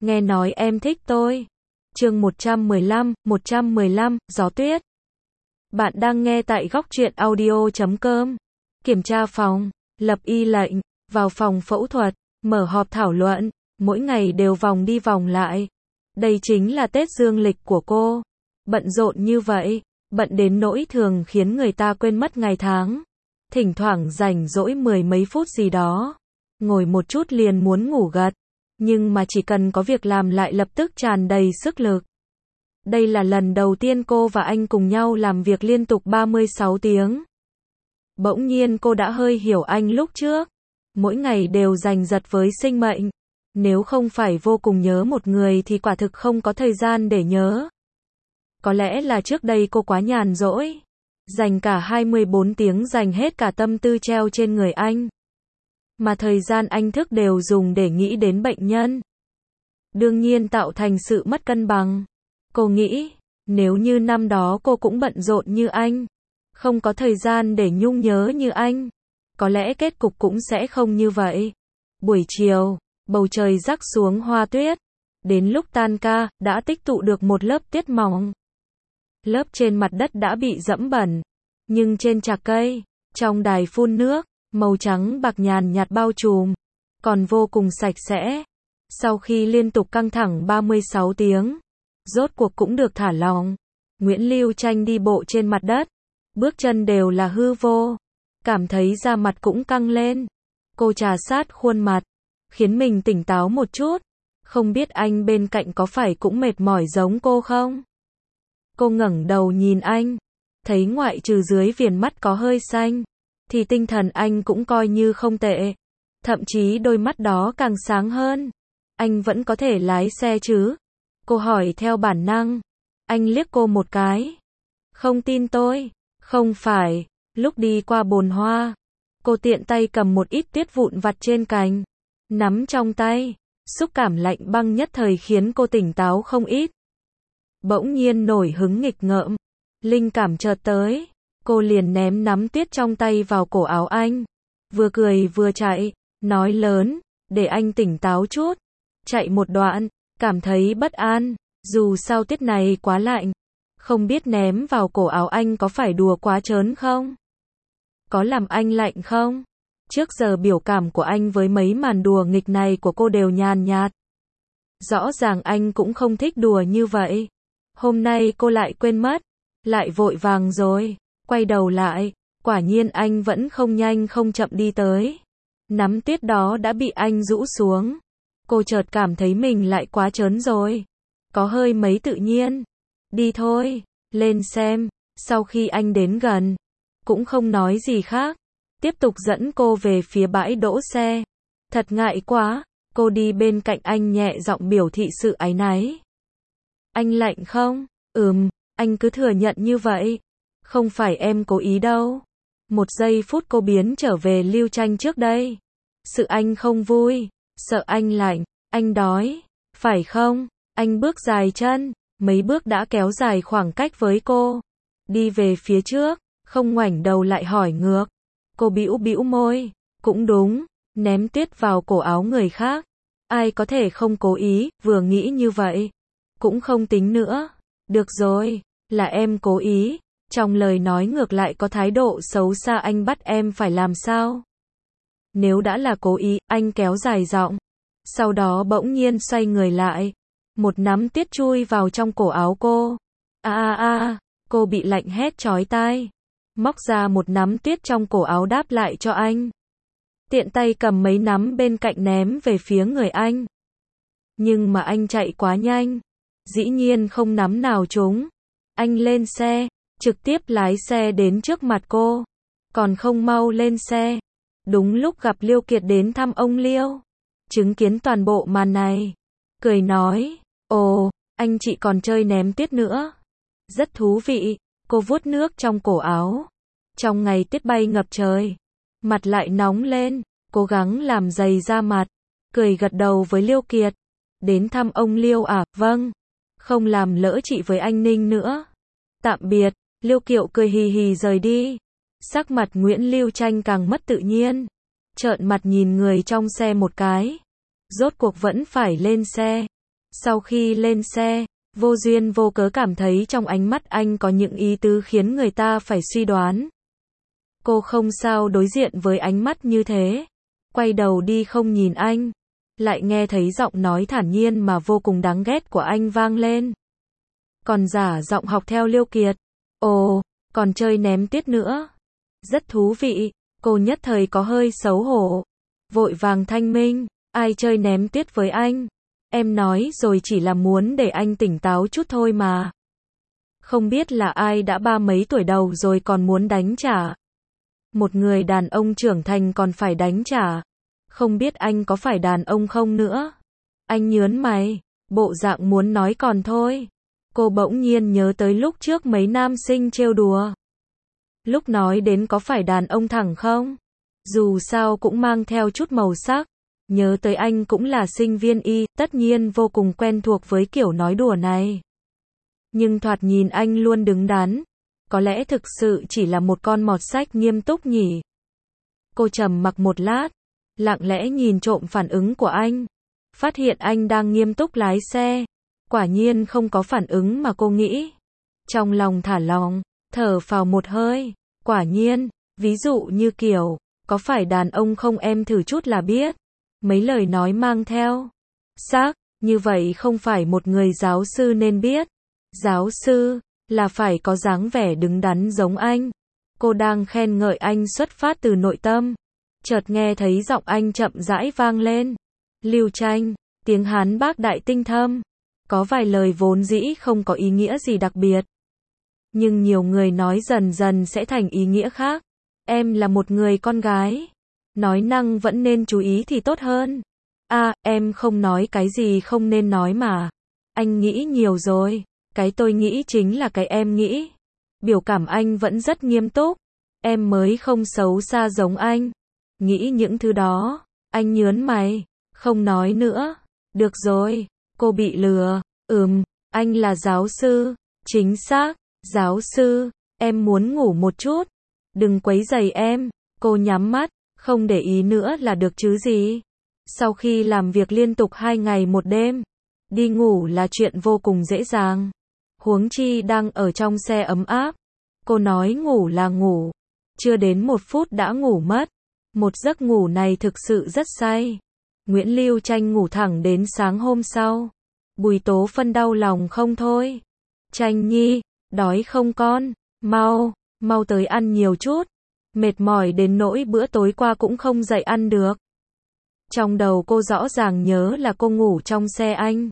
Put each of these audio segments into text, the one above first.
nghe nói em thích tôi. Chương 115, Gió tuyết. Bạn đang nghe tại góc truyện audio.com. Kiểm tra phòng, lập y lệnh, vào phòng phẫu thuật, mở họp thảo luận, mỗi ngày đều vòng đi vòng lại. Đây chính là Tết dương lịch của cô. Bận rộn như vậy, bận đến nỗi thường khiến người ta quên mất ngày tháng. Thỉnh thoảng rảnh rỗi mười mấy phút gì đó, ngồi một chút liền muốn ngủ gật, nhưng mà chỉ cần có việc làm lại lập tức tràn đầy sức lực. Đây là lần đầu tiên cô và anh cùng nhau làm việc liên tục 36 tiếng. Bỗng nhiên cô đã hơi hiểu anh lúc trước, mỗi ngày đều giành giật với sinh mệnh. Nếu không phải vô cùng nhớ một người thì quả thực không có thời gian để nhớ. Có lẽ là trước đây cô quá nhàn rỗi, dành cả 24 tiếng dành hết cả tâm tư treo trên người anh. Mà thời gian anh thức đều dùng để nghĩ đến bệnh nhân. Đương nhiên tạo thành sự mất cân bằng. Cô nghĩ, nếu như năm đó cô cũng bận rộn như anh, không có thời gian để nhung nhớ như anh, có lẽ kết cục cũng sẽ không như vậy. Buổi chiều, bầu trời rắc xuống hoa tuyết. Đến lúc tan ca, đã tích tụ được một lớp tuyết mỏng. Lớp trên mặt đất đã bị dẫm bẩn, nhưng trên chạc cây, trong đài phun nước, màu trắng bạc nhàn nhạt bao trùm, còn vô cùng sạch sẽ. Sau khi liên tục căng thẳng 36 tiếng, rốt cuộc cũng được thả lỏng. Nguyễn Lưu Tranh đi bộ trên mặt đất, bước chân đều là hư vô, cảm thấy da mặt cũng căng lên. Cô trà sát khuôn mặt, khiến mình tỉnh táo một chút. Không biết anh bên cạnh có phải cũng mệt mỏi giống cô không? Cô ngẩng đầu nhìn anh, thấy ngoại trừ dưới viền mắt có hơi xanh, thì tinh thần anh cũng coi như không tệ. Thậm chí đôi mắt đó càng sáng hơn. Anh vẫn có thể lái xe chứ? Cô hỏi theo bản năng. Anh liếc cô một cái. Không tin tôi? Không phải. Lúc đi qua bồn hoa, cô tiện tay cầm một ít tuyết vụn vặt trên cành, nắm trong tay. Xúc cảm lạnh băng nhất thời khiến cô tỉnh táo không ít. Bỗng nhiên nổi hứng nghịch ngợm, linh cảm chợt tới, cô liền ném nắm tuyết trong tay vào cổ áo anh, vừa cười vừa chạy, nói lớn, để anh tỉnh táo chút. Chạy một đoạn, cảm thấy bất an, dù sao tuyết này quá lạnh, không biết ném vào cổ áo anh có phải đùa quá trớn không? Có làm anh lạnh không? Trước giờ biểu cảm của anh với mấy màn đùa nghịch này của cô đều nhàn nhạt. Rõ ràng anh cũng không thích đùa như vậy. Hôm nay cô lại quên mất, lại vội vàng rồi, quay đầu lại, quả nhiên anh vẫn không nhanh không chậm đi tới. Nắm tuyết đó đã bị anh rũ xuống. Cô chợt cảm thấy mình lại quá trớn rồi, có hơi mấy tự nhiên. Đi thôi, lên xem. Sau khi anh đến gần, cũng không nói gì khác, tiếp tục dẫn cô về phía bãi đỗ xe. Thật ngại quá, cô đi bên cạnh anh nhẹ giọng biểu thị sự áy náy. Anh lạnh không? Anh cứ thừa nhận như vậy. Không phải em cố ý đâu. Một giây phút cô biến trở về Lưu Tranh trước đây. Sự anh không vui, sợ anh lạnh, anh đói, phải không? Anh bước dài chân, mấy bước đã kéo dài khoảng cách với cô. Đi về phía trước, không ngoảnh đầu lại hỏi ngược. Cô bĩu bĩu môi, cũng đúng, ném tuyết vào cổ áo người khác. Ai có thể không cố ý, vừa nghĩ như vậy. Cũng không tính nữa. Được rồi, là em cố ý. Trong lời nói ngược lại có thái độ xấu xa, anh bắt em phải làm sao? Nếu đã là cố ý, anh kéo dài giọng. Sau đó bỗng nhiên xoay người lại. Một nắm tuyết chui vào trong cổ áo cô. Cô bị lạnh hét chói tai. Móc ra một nắm tuyết trong cổ áo đáp lại cho anh. Tiện tay cầm mấy nắm bên cạnh ném về phía người anh. Nhưng mà anh chạy quá nhanh, dĩ nhiên không nắm nào trúng. Anh lên xe, trực tiếp lái xe đến trước mặt cô. Còn không mau lên xe. Đúng lúc gặp Liêu Kiệt đến thăm ông Liêu, chứng kiến toàn bộ màn này, cười nói, ồ, anh chị còn chơi ném tuyết nữa. Rất thú vị. Cô vuốt nước trong cổ áo. Trong ngày tuyết bay ngập trời, mặt lại nóng lên, cố gắng làm dày da mặt, cười gật đầu với Liêu Kiệt. Đến thăm ông Liêu à? Vâng. Không làm lỡ chị với anh Ninh nữa. Tạm biệt. Liêu Kiệu cười hì hì rời đi. Sắc mặt Nguyễn Lưu Tranh càng mất tự nhiên. Trợn mặt nhìn người trong xe một cái. Rốt cuộc vẫn phải lên xe. Sau khi lên xe, vô duyên vô cớ cảm thấy trong ánh mắt anh có những ý tứ khiến người ta phải suy đoán. Cô không sao đối diện với ánh mắt như thế. Quay đầu đi không nhìn anh. Lại nghe thấy giọng nói thản nhiên mà vô cùng đáng ghét của anh vang lên. Còn giả giọng học theo Liêu Kiệt. Ồ, còn chơi ném tuyết nữa. Rất thú vị, cô nhất thời có hơi xấu hổ. Vội vàng thanh minh, ai chơi ném tuyết với anh? Em nói rồi chỉ là muốn để anh tỉnh táo chút thôi mà. Không biết là ai đã 30 mấy tuổi đầu rồi còn muốn đánh trả. Một người đàn ông trưởng thành còn phải đánh trả. Không biết anh có phải đàn ông không nữa. Anh nhớn mày, bộ dạng muốn nói còn thôi. Cô bỗng nhiên nhớ tới lúc trước mấy nam sinh trêu đùa. Lúc nói đến có phải đàn ông thẳng không? Dù sao cũng mang theo chút màu sắc. Nhớ tới anh cũng là sinh viên y, tất nhiên vô cùng quen thuộc với kiểu nói đùa này. Nhưng thoạt nhìn anh luôn đứng đắn. Có lẽ thực sự chỉ là một con mọt sách nghiêm túc nhỉ? Cô trầm mặc một lát, lặng lẽ nhìn trộm phản ứng của anh. Phát hiện anh đang nghiêm túc lái xe. Quả nhiên không có phản ứng mà cô nghĩ. Trong lòng thả lỏng, thở phào một hơi. Quả nhiên, ví dụ như kiểu, có phải đàn ông không em thử chút là biết. Mấy lời nói mang theo xác, như vậy không phải một người giáo sư nên biết. Giáo sư, là phải có dáng vẻ đứng đắn giống anh. Cô đang khen ngợi anh xuất phát từ nội tâm. Chợt nghe thấy giọng anh chậm rãi vang lên. Lưu Tranh, tiếng Hán bác đại tinh thâm. Có vài lời vốn dĩ không có ý nghĩa gì đặc biệt. Nhưng nhiều người nói dần dần sẽ thành ý nghĩa khác. Em là một người con gái. Nói năng vẫn nên chú ý thì tốt hơn. Em không nói cái gì không nên nói mà. Anh nghĩ nhiều rồi. Cái tôi nghĩ chính là cái em nghĩ. Biểu cảm anh vẫn rất nghiêm túc. Em mới không xấu xa giống anh. Nghĩ những thứ đó. Anh nhớn mày. Không nói nữa. Được rồi. Cô bị lừa. Anh là giáo sư. Chính xác. Giáo sư. Em muốn ngủ một chút. Đừng quấy rầy em. Cô nhắm mắt. Không để ý nữa là được chứ gì. Sau khi làm việc liên tục 2 ngày 1 đêm, đi ngủ là chuyện vô cùng dễ dàng. Huống chi đang ở trong xe ấm áp. Cô nói ngủ là ngủ. Chưa đến 1 phút đã ngủ mất. Một giấc ngủ này thực sự rất say. Nguyễn Lưu Tranh ngủ thẳng đến sáng hôm sau. Bùi Tố Phân đau lòng không thôi. Tranh nhi, đói không con? Mau tới ăn nhiều chút. Mệt mỏi đến nỗi bữa tối qua cũng không dậy ăn được. Trong đầu cô rõ ràng nhớ là cô ngủ trong xe anh.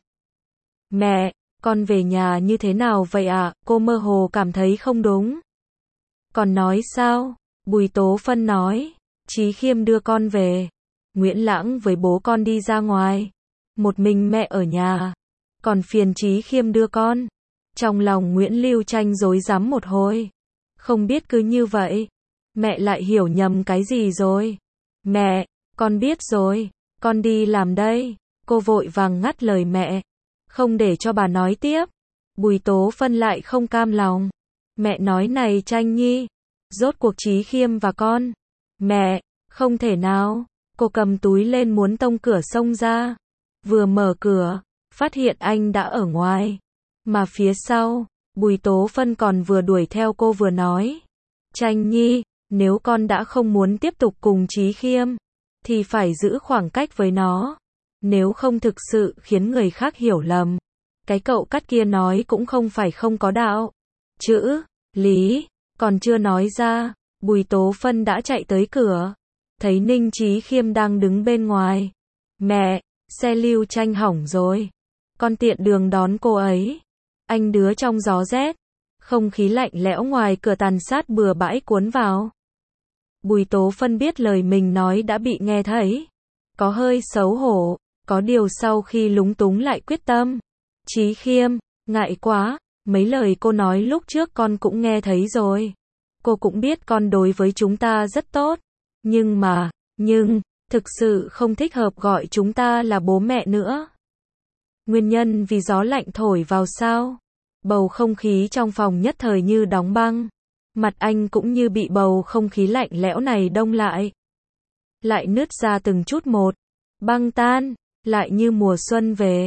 Mẹ, con về nhà như thế nào vậy ạ? Cô mơ hồ cảm thấy không đúng. Còn nói sao? Bùi Tố Phân nói. Chí Khiêm đưa con về. Nguyễn Lãng với bố con đi ra ngoài. Một mình mẹ ở nhà. Còn phiền Chí Khiêm đưa con. Trong lòng Nguyễn Lưu Tranh rối rắm một hồi. Không biết cứ như vậy. Mẹ lại hiểu nhầm cái gì rồi? Mẹ, con biết rồi. Con đi làm đây. Cô vội vàng ngắt lời mẹ. Không để cho bà nói tiếp. Bùi Tố Phân lại không cam lòng. Mẹ nói này Tranh nhi. Rốt cuộc Chí Khiêm và con. Mẹ, không thể nào. Cô cầm túi lên muốn tông cửa xông ra. Vừa mở cửa, phát hiện anh đã ở ngoài. Mà phía sau, Bùi Tố Phân còn vừa đuổi theo cô vừa nói. Tranh nhi, nếu con đã không muốn tiếp tục cùng Chí Khiêm, thì phải giữ khoảng cách với nó. Nếu không thực sự khiến người khác hiểu lầm. Cái cậu cắt kia nói cũng không phải không có đạo. Chữ, lý, còn chưa nói ra, Bùi Tố Phân đã chạy tới cửa. Thấy Ninh Chí Khiêm đang đứng bên ngoài. Mẹ, xe Lưu Tranh hỏng rồi. Con tiện đường đón cô ấy. Anh đứa trong gió rét. Không khí lạnh lẽo ngoài cửa tàn sát bừa bãi cuốn vào. Bùi Tố Phân biết lời mình nói đã bị nghe thấy. Có hơi xấu hổ. Có điều sau khi lúng túng lại quyết tâm. Chí Khiêm, ngại quá. Mấy lời cô nói lúc trước con cũng nghe thấy rồi. Cô cũng biết con đối với chúng ta rất tốt. Nhưng, thực sự không thích hợp gọi chúng ta là bố mẹ nữa. Nguyên nhân vì gió lạnh thổi vào sao? Bầu không khí trong phòng nhất thời như đóng băng. Mặt anh cũng như bị bầu không khí lạnh lẽo này đông lại. Lại nứt ra từng chút một. Băng tan, lại như mùa xuân về.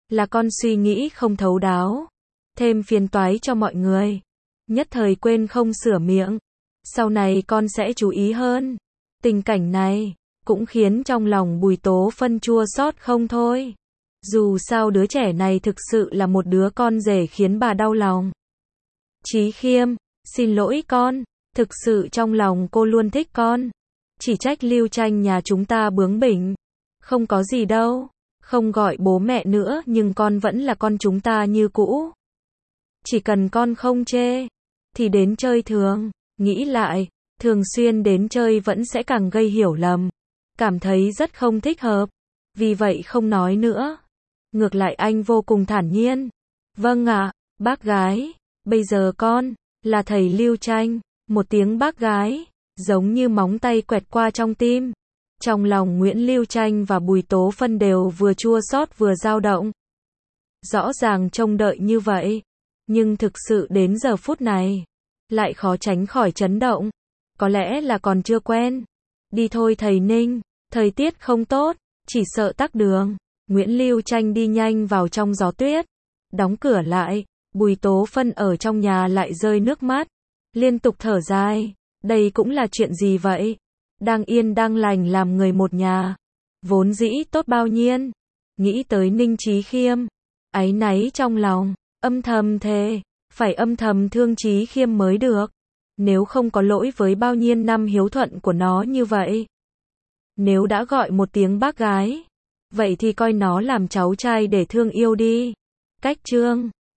là con suy nghĩ không thấu đáo, thêm phiền toái cho mọi người. Nhất thời quên không sửa miệng. Sau này con sẽ chú ý hơn. Tình cảnh này cũng khiến trong lòng Bùi Tố Phân chua xót không thôi. Dù sao đứa trẻ này thực sự là một đứa con rể khiến bà đau lòng. Chí Khiêm, xin lỗi con, thực sự trong lòng cô luôn thích con. Chỉ trách Lưu Tranh nhà chúng ta bướng bỉnh. Không có gì đâu, không gọi bố mẹ nữa nhưng con vẫn là con chúng ta như cũ. Chỉ cần con không chê, thì đến chơi thường. Nghĩ lại, thường xuyên đến chơi vẫn sẽ càng gây hiểu lầm. Cảm thấy rất không thích hợp. Vì vậy không nói nữa. Ngược lại anh vô cùng thản nhiên. Vâng ạ, bác gái. Bây giờ con là thầy Lưu Tranh. Một tiếng bác gái giống như móng tay quẹt qua trong tim. Trong lòng Nguyễn Lưu Tranh và Bùi Tố Phân đều vừa chua xót vừa dao động. Rõ ràng trông đợi như vậy, nhưng thực sự đến giờ phút này lại khó tránh khỏi chấn động. Có lẽ là còn chưa quen. Đi thôi thầy Ninh, thời tiết không tốt, chỉ sợ tắc đường. Nguyễn Lưu Tranh đi nhanh vào trong gió tuyết, đóng cửa lại. Bùi Tố Phân ở trong nhà lại rơi nước mắt, liên tục thở dài. Đây cũng là chuyện gì vậy? Đang yên đang lành làm người một nhà, vốn dĩ tốt bao nhiêu. Nghĩ tới Ninh Chí Khiêm, áy náy trong lòng, âm thầm thề, phải âm thầm thương Chí Khiêm mới được. Nếu không có lỗi với bao nhiêu năm hiếu thuận của nó như vậy. Nếu đã gọi một tiếng bác gái, vậy thì coi nó làm cháu trai để thương yêu đi. Cách chương